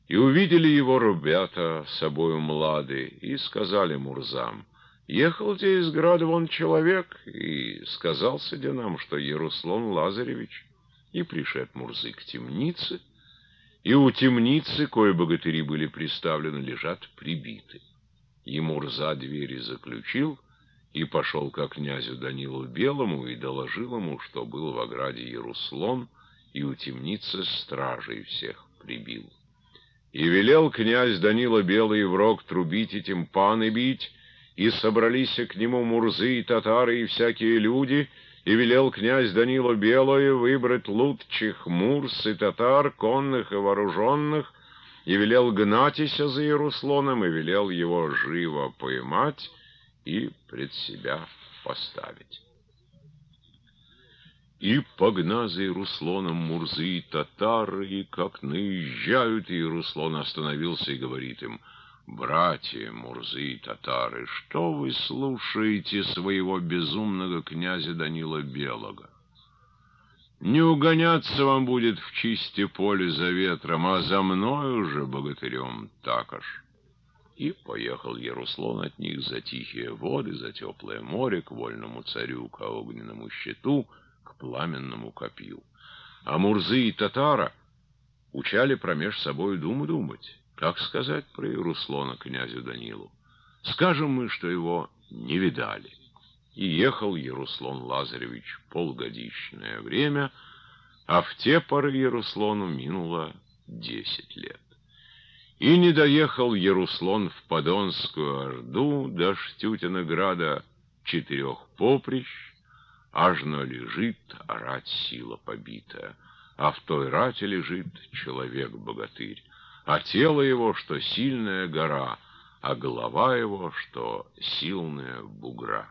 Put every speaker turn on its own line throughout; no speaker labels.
И увидели его ребята собою млады, и сказали Мурзам: ехал те из града вон человек, и сказался де нам, что Еруслан Лазаревич. И пришед Мурзы к темнице, и у темницы, кое богатыри были приставлены, лежат прибиты. И Мурза двери заключил, и пошел ко князю Данилу Белому, и доложил ему, что был в ограде Еруслан, и у темницы стражей всех прибил. И велел князь Данила Белый в рог трубить и тимпаны бить, и собрались к нему мурзы и татары и всякие люди, и велел князь Данила Белый выбрать лучших мурс и татар, конных и вооруженных, и велел гнатися за Ерусланом, и велел его живо поймать и пред себя поставить. И погна за Ерусланом мурзы и татары, и как наезжают, и Еруслан остановился и говорит им: братья мурзы и татары, что вы слушаете своего безумного князя Данила Белого? Не угоняться вам будет в чисте поле за ветром, а за мною же, богатырем, також. И поехал Еруслан от них за тихие воды, за теплое море, к вольному царю, к огненному щиту, к пламенному копью. А мурзы и татара учали промеж собою думать, как сказать про Еруслана князю Данилу. Скажем мы, что его не видали. И ехал Еруслан Лазаревич полгодичное время, а в те поры Еруслану минуло 10 лет. И не доехал Еруслан в Подонскую Орду до Штютина-града 4 поприщ, ажно лежит рать сила побитая, а в той рате лежит человек-богатырь, а тело его, что сильная гора, а голова его, что силная бугра.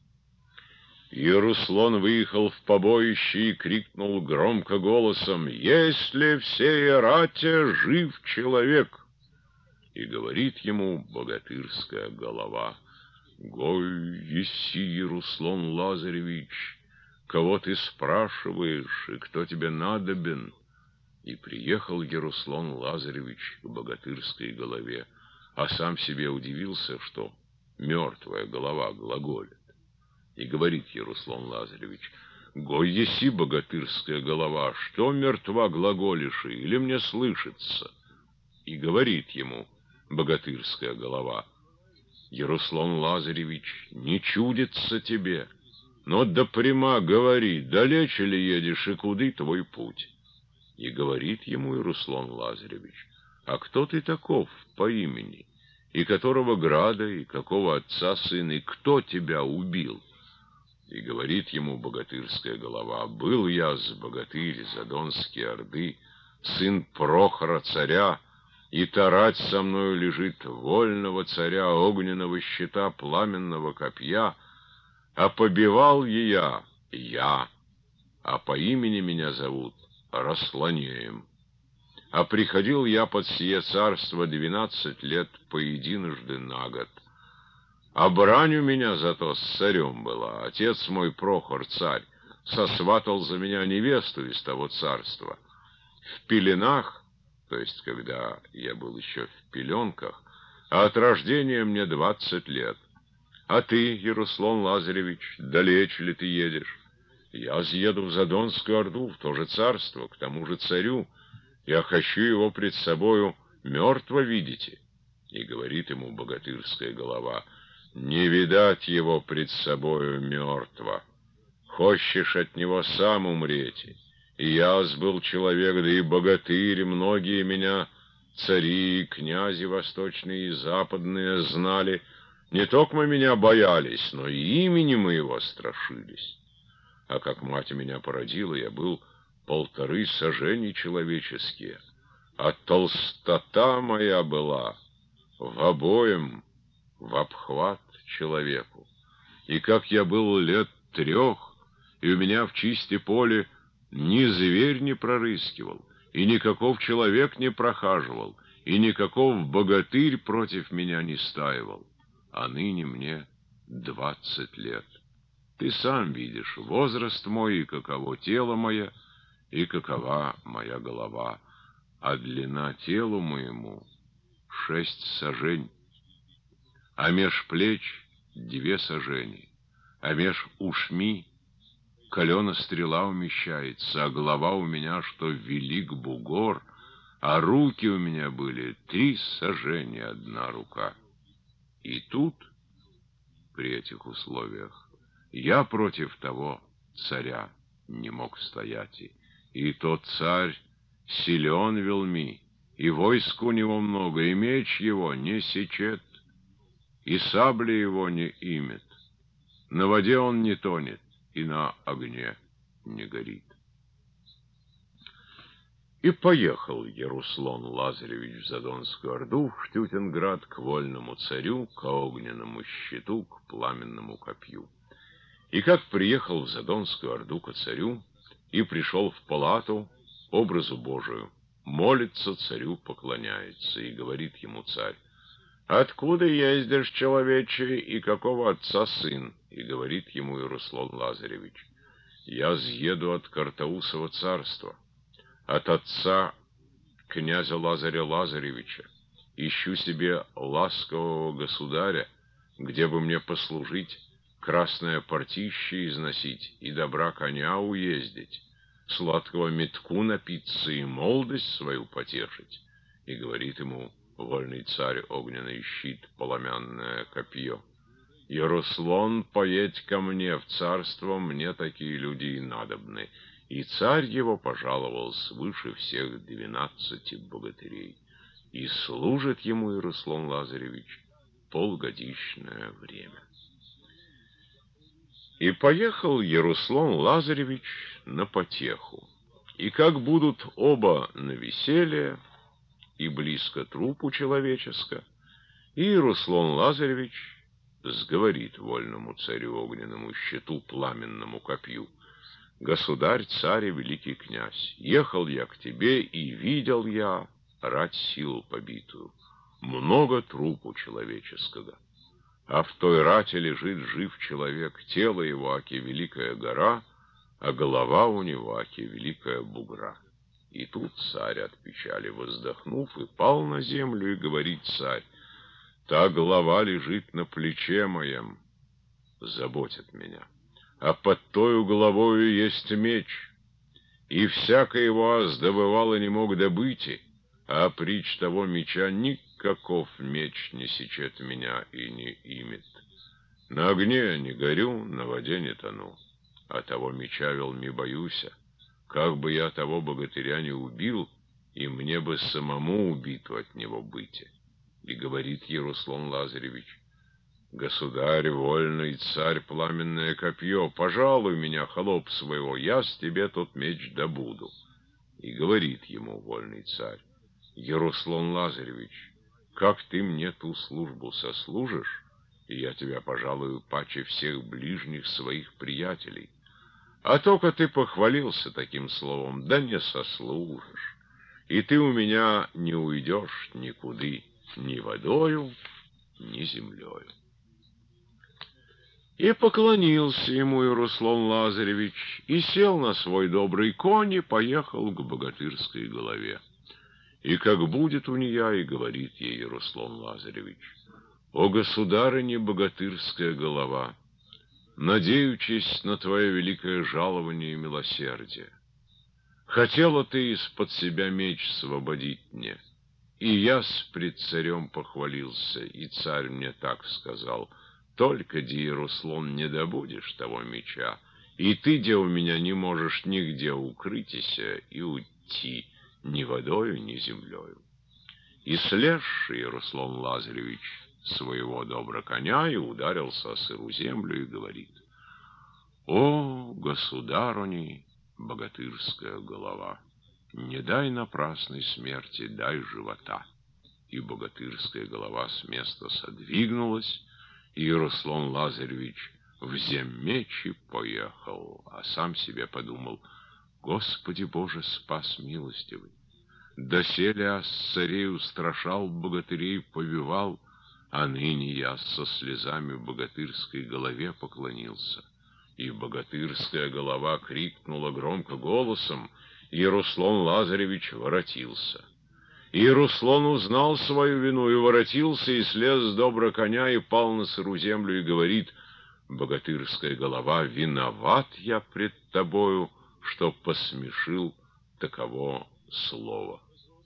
Еруслан выехал в побоище и крикнул громко голосом: «Если в сей рате жив человек!» И говорит ему богатырская голова: «Гой еси, Еруслан Лазаревич, кого ты спрашиваешь и кто тебе надобен?» И приехал Еруслан Лазаревич к богатырской голове, а сам себе удивился, что мертвая голова глаголит. И говорит Еруслан Лазаревич: «Гой еси, богатырская голова, что мертва глаголишь, или мне слышится?» И говорит ему богатырская голова: «Еруслан Лазаревич, не чудится тебе, но да прямо говори, далече ли едешь и куды твой путь?» И говорит ему Еруслан Лазаревич: «А кто ты таков по имени, и которого града, и какого отца сын, и кто тебя убил?» И говорит ему богатырская голова: «Был я с богатырь Задонской Орды, сын Прохора царя, и тарать со мною лежит вольного царя, огненного щита, пламенного копья, а побивал я, а по имени меня зовут Рассланеем. А приходил я под сие царство 12 лет поединожды на год. А брань у меня зато с царем была. Отец мой Прохор царь сосватал за меня невесту из того царства. В пеленах, то есть когда я был еще в пеленках, а от рождения мне 20 лет. А ты, Еруслан Лазаревич, далеч ли ты едешь?» «Я съеду в Задонскую Орду, в то же царство, к тому же царю. Я хочу его пред собою мертво видите». И говорит ему богатырская голова: «Не видать его пред собою мертво. Хочешь от него сам умреть. И яз был человек, да и богатырь, многие меня цари и князи восточные и западные знали. Не только меня боялись, но и имени моего страшились. А как мать меня породила, я был 1,5 сажени человеческие, а толстота моя была в обоим в обхват человеку. И как я был лет 3, и у меня в чисте поле ни зверь не прорыскивал, и никаков человек не прохаживал, и никаков богатырь против меня не стаивал. А ныне мне 20 лет. Ты сам видишь возраст мой, и каково тело мое, и какова моя голова. а длина телу моему 6 сажень, а меж плеч 2 сажени, а меж ушми калена стрела умещается, а голова у меня, что велик бугор, а руки у меня были 3 сажени, 1 рука. И тут, при этих условиях, я против того царя не мог стоять, и тот царь силен велми, и войск у него много, и меч его не сечет, и сабли его не имет, на воде он не тонет, и на огне не горит. И поехал Яруслан Лазаревич в Задонскую Орду, в Штютенград, к вольному царю, к огненному щиту, к пламенному копью. И как приехал в Задонскую Орду ко царю, и пришел в палату, образу Божию, молится царю, поклоняется, и говорит ему царь: «Откуда ездишь, человече, и какого отца сын?» И говорит ему Яруслан Лазаревич: «Я съеду от Картаусова царства, от отца князя Лазаря Лазаревича, ищу себе ласкового государя, где бы мне послужить, красное партище износить и добра коня уездить, сладкого метку напиться и молодость свою потешить». И говорит ему вольный царь огненный щит, поломянное копье: «Яруслан, поедь ко мне в царство, мне такие люди и надобны». И царь его пожаловал свыше всех 12 богатырей, и служит ему Яруслан Лазаревич полгодичное время. И поехал Яруслан Лазаревич на потеху, и как будут оба на веселье, и близко трупу человеческо, и Яруслан Лазаревич сговорит вольному царю огненному щиту, пламенному копью: «Государь, царь и великий князь, ехал я к тебе, и видел я рать силу побитую, много трупу человеческого, а в той рате лежит жив человек, тело его, аки великая гора, а голова у него, аки великая бугра». И тут царь от печали воздохнув, и пал на землю, и говорит царь: «Та голова лежит на плече моем, заботит меня, а под тою головою есть меч, и всяко его аз добывал и не мог добыть, а прич того меча никаков меч не сечет меня и не имет. На огне не горю, на воде не тону, а того меча велми боюся, как бы я того богатыря не убил, и мне бы самому убиту от него быть». И говорит Яруслан Лазаревич: «Государь, вольный царь, пламенное копье, пожалуй меня, холоп своего, я с тебе тот меч добуду». И говорит ему вольный царь: «Яруслан Лазаревич, как ты мне ту службу сослужишь, и я тебя пожалую паче всех ближних своих приятелей. А только ты похвалился таким словом, да не сослужишь, и ты у меня не уйдешь никуды, ни водою, ни землею». И поклонился ему Яруслан Лазаревич, и сел на свой добрый конь, и поехал к богатырской голове. И как будет у нее, и говорит ей Яруслан Лазаревич: «О, государыня богатырская голова, надеючись на твое великое жалование и милосердие, хотела ты из-под себя меч освободить мне, и я с пред царем похвалился, и царь мне так сказал: только, де, Яруслан, не добудешь того меча, и ты, де, у меня не можешь нигде укрытися и уйти ни водою, ни землею». И слезший Яруслан Лазаревич своего добра коня и ударился о сыру землю и говорит: «О, государыни богатырская голова, не дай напрасной смерти, дай живота». И богатырская голова с места содвигнулась, и Яруслан Лазаревич взем меч и поехал, а сам себе подумал: «Господи Боже, спас милостивый! Доселе я с царей устрашал, богатырей повивал, а ныне я со слезами богатырской голове поклонился». И богатырская голова крикнула громко голосом, и Яруслан Лазаревич воротился. И Руслан узнал свою вину, и воротился, и слез с добра коня, и пал на сыру землю, и говорит: «Богатырская голова, виноват я пред тобою, что посмешил таково слово».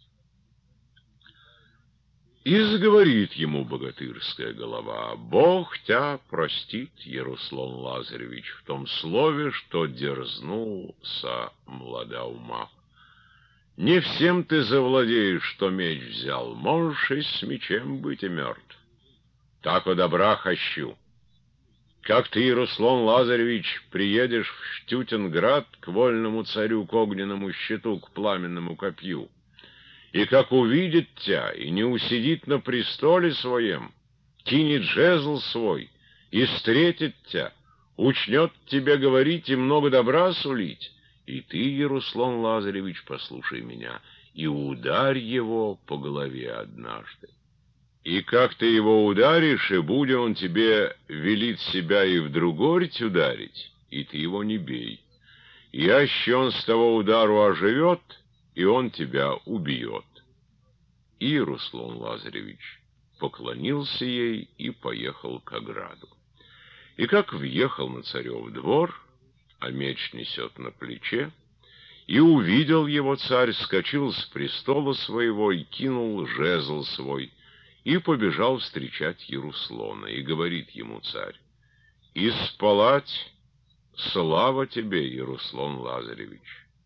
И заговорит ему богатырская голова: «Бог тебя простит, Яруслан Лазаревич, в том слове, что дерзнул со млада ума. Не всем ты завладеешь, что меч взял, можешь и с мечем быть и мертв. Так о добра хочу. Как ты, Яруслан Лазаревич, приедешь в Штютенград к вольному царю, к огненному щиту, к пламенному копью, и как увидит тебя и не усидит на престоле своем, кинет жезл свой и встретит тебя, учнет тебе говорить и много добра сулить, и ты, Яруслан Лазаревич, послушай меня, и ударь его по голове однажды. И как ты его ударишь, и будь он тебе велит себя и в другорить ударить, и ты его не бей. И аще он с того удару оживет, и он тебя убьет». И Руслан Лазаревич поклонился ей и поехал к ограду. И как въехал на царев двор, а меч несет на плече, и увидел его царь, скочил с престола своего и кинул жезл свой, и побежал встречать Яруслана. И говорит ему царь: «Исполать слава тебе, Яруслан Лазаревич!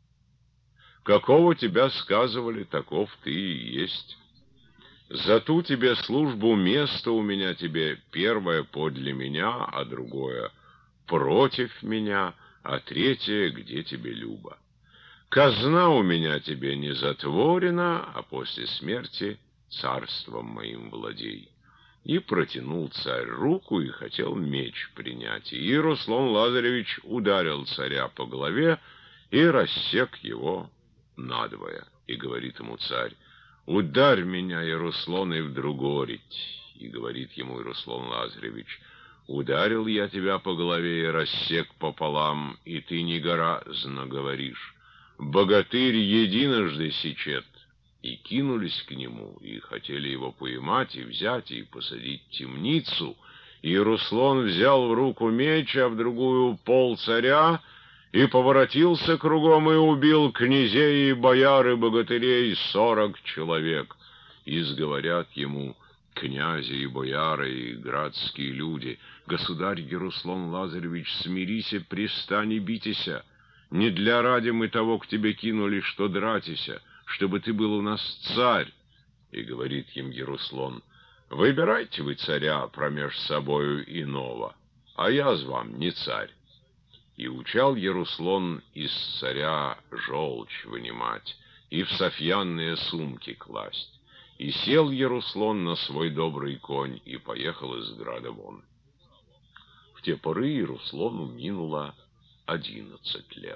Какого тебя сказывали, таков ты и есть. За ту тебе службу место у меня тебе первое подле меня, а другое против меня, а третье где тебе любо. Казна у меня тебе не затворена, а после смерти царством моим владей». И протянул царь руку и хотел меч принять. И Руслан Лазаревич ударил царя по голове и рассек его надвое. И говорит ему царь: «Ударь меня, Яруслан, и вдруг горить». И говорит ему Яруслан Лазаревич: «Ударил я тебя по голове и рассек пополам, и ты не гораздо говоришь. Богатырь единожды сечет». И кинулись к нему, и хотели его поймать, и взять, и посадить в темницу. И Руслан взял в руку меч, а в другую пол царя, и поворотился кругом, и убил князей и бояр и богатырей 40 человек. И сговорят ему князи и бояры и градские люди: «Государь Яруслан Лазаревич, смирися, пристань и битеся. Не для ради мы того к тебе кинули, что дратися, чтобы ты был у нас царь». И говорит им Яруслан: «Выбирайте вы царя промеж собою иного, а я с вам не царь». И учал Яруслан из царя желчь вынимать и в софьянные сумки класть. И сел Яруслан на свой добрый конь и поехал из града вон. В те поры Яруслану минуло 11 лет.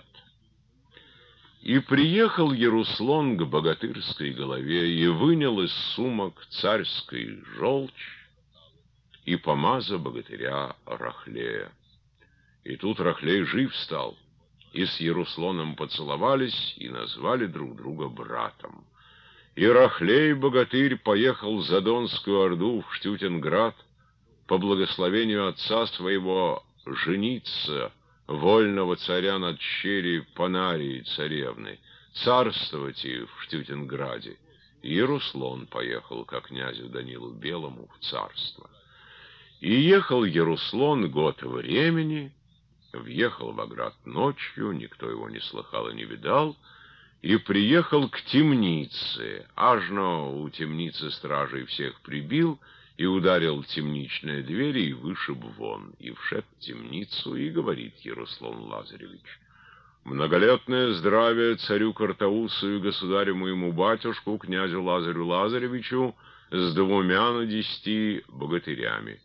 И приехал Яруслан к богатырской голове и вынял из сумок царской желчь и помаза богатыря Рахлея. И тут Рахлей жив стал, и с Ярусланом поцеловались и назвали друг друга братом. И Рахлей богатырь поехал в Задонскую орду в Штютенград по благословению отца своего жениться вольного царя над черей Панарии царевны, царствовать и в Штютенграде. И Яруслан поехал ко князю Данилу Белому в царство. И ехал Яруслан год времени, въехал в оград ночью, никто его не слыхал и не видал, и приехал к темнице, ажно у темницы стражей всех прибил, и ударил в темничные двери, и вышиб вон, и вшед в темницу, и говорит Яруслан Лазаревич: «Многолетное здравие царю Картаусу и государю моему батюшку, князю Лазарю Лазаревичу, с 210 богатырями».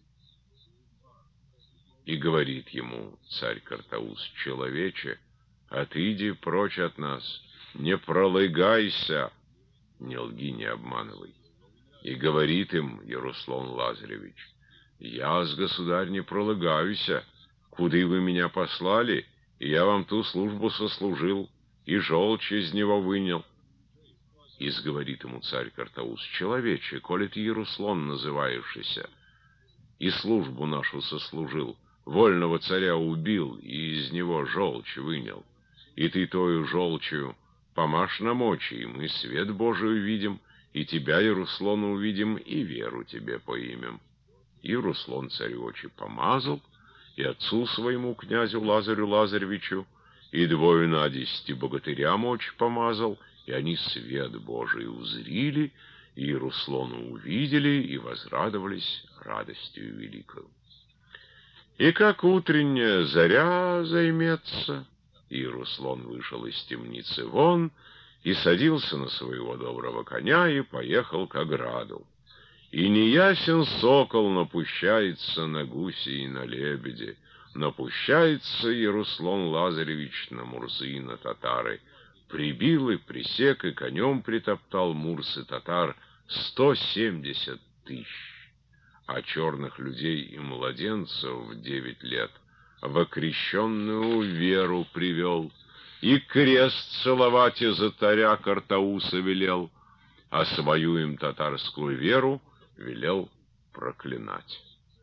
И говорит ему царь Картаус: «Человече, отыди прочь от нас, не пролыгайся, не лги, не обманывай». И говорит им Яруслан Лазаревич: «Я-с, государь, не пролыгаюся, куды вы меня послали, и я вам ту службу сослужил, и желчь из него вынял». И сговорит ему царь Картаус: человече, коли ты Яруслон называешься, и службу нашу сослужил, вольного царя убил и из него желчь вынял, и ты тою желчью помажь на мочи, и мы свет Божий увидим, и тебя, Яруслона, увидим, и веру тебе поимем. И Руслан царю очи помазал, и отцу своему, князю Лазарю Лазаревичу, и двое на 10 богатырям очи помазал, и они свет Божий узрили, и Руслана увидели, и возрадовались радостью великою. И как утренняя заря займется, и Руслан вышел из темницы вон, и садился на своего доброго коня, и поехал к ограду. И неясен сокол напущается на гуси и на лебеди, напущается Яруслан Лазаревич на мурзы и на татары. Прибил и присек, и конем притоптал мурс и татар 170 000, а черных людей и младенцев в 9 лет в окрещенную веру привел, и крест целовать из-за царя Картауса велел, а свою им татарскую веру велел проклинать.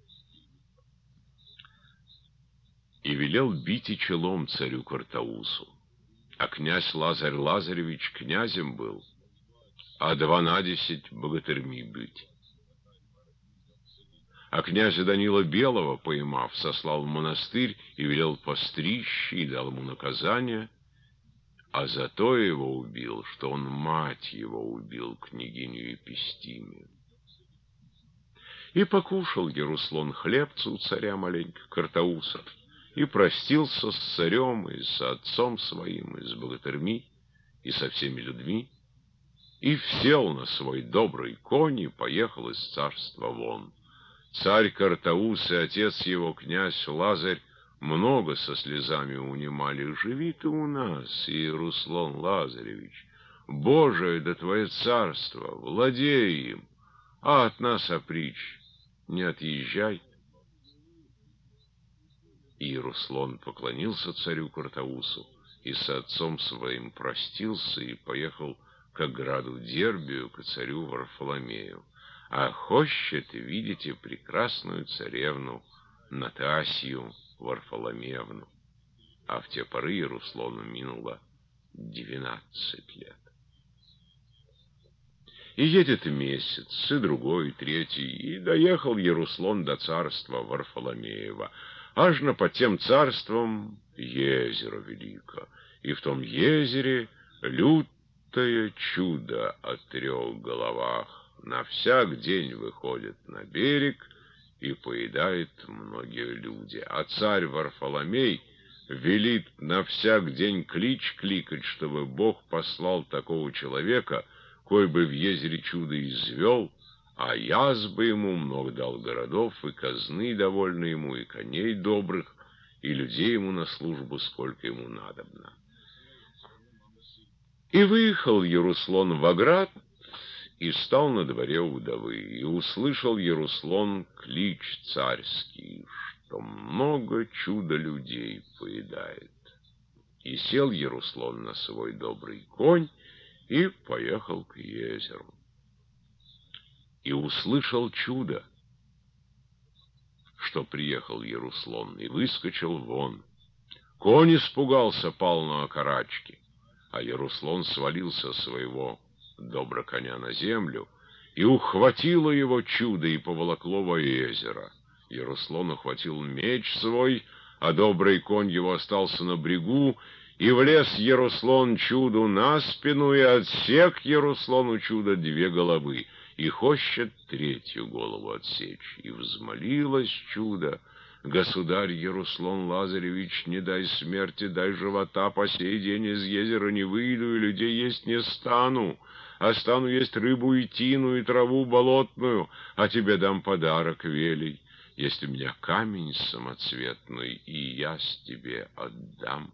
И велел бить и челом царю Картаусу, а князь Лазарь Лазаревич князем был, а 12 богатырьми быть. А князя Данила Белого, поймав, сослал в монастырь и велел постричь, и дал ему наказание, а за то его убил, что он мать его убил, княгиню Епистимию. И покушал Яруслан хлебцу у царя маленько Картауса, и простился с царем, и с отцом своим, и с богатырьми, и со всеми людьми, и сел на свой добрый конь, и поехал из царства вон. Царь Картаус и отец его, князь Лазарь, много со слезами унимали: живи ты у нас, Яруслан Лазаревич, Божие да твое царство, владей им, а от нас опричь, не отъезжай. И Яруслан поклонился царю Картаусу, и с отцом своим простился, и поехал к ограду Дербию, к царю Варфоломею. А хочет, видите, прекрасную царевну Натасью Варфоломеевну. А в те поры Яруслану минуло 19 лет. И едет месяц, и другой, и третий, и доехал Яруслан до царства Варфоломеева, аж на под тем царством езеро велико, и в том езере лютое чудо о 3 головах на всяк день выходит на берег и поедает многие люди. А царь Варфоломей велит на всяк день клич кликать, чтобы Бог послал такого человека, кой бы в езере чудо извел, а яз бы ему много дал городов, и казны довольно ему, и коней добрых, и людей ему на службу, сколько ему надобно. И выехал Яруслан в оград, и стал на дворе у вдовы, и услышал Яруслан клич царский, что много чудо людей поедает. И сел Яруслан на свой добрый конь, и поехал к езеру. И услышал чудо, что приехал Яруслан, и выскочил вон. Конь испугался, пал на окорачки, а Яруслан свалился с своего добро коня на землю, и ухватило его чудо, и поволокло во езеро. Яруслан ухватил меч свой, а добрый конь его остался на брегу, и влез Яруслан чуду на спину, и отсек Яруслану чудо 2 головы, и хочет 3-ю голову отсечь. И взмолилось чудо: государь Яруслан Лазаревич, не дай смерти, дай живота, по сей день из езера не выйду, и людей есть не стану, а стану есть рыбу и тину, и траву болотную, а тебе дам подарок велий. Есть у меня камень самоцветный, и я с тебе отдам.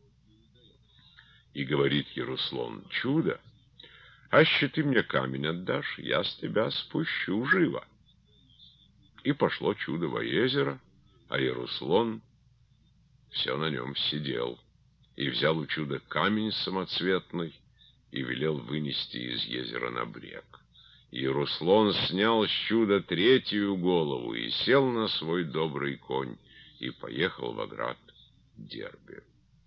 И говорит Яруслан: чудо, аще ты мне камень отдашь, я с тебя спущу живо. И пошло чудо во езеро, а Яруслан все на нем сидел, и взял у чуда камень самоцветный, и велел вынести из езера на брег. И Руслан снял с чуда третью голову и сел на свой добрый конь и поехал в оград Дерби.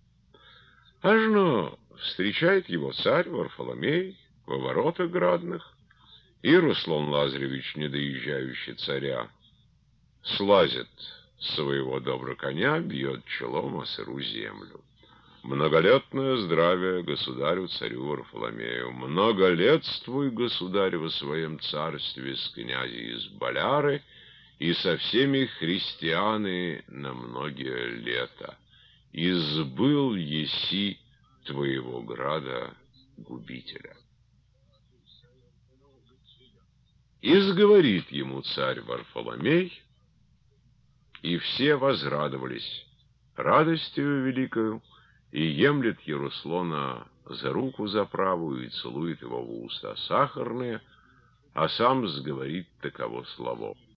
Ажно встречает его царь Варфоломей во воротах градных, и Руслан Лазаревич, не доезжающий царя, слазит с своего доброго коня, бьет челом о сыру землю. Многолетное здравие государю-царю Варфоломею! Многолетствуй, государь, во своем царстве с князи из Боляры и со всеми христианы на многие лета. Избыл еси твоего града губителя. Изговорит ему царь Варфоломей, и все возрадовались радостью великою, и емлет Яруслана за руку за правую и целует его в уста сахарные, а сам сговорит таково слово: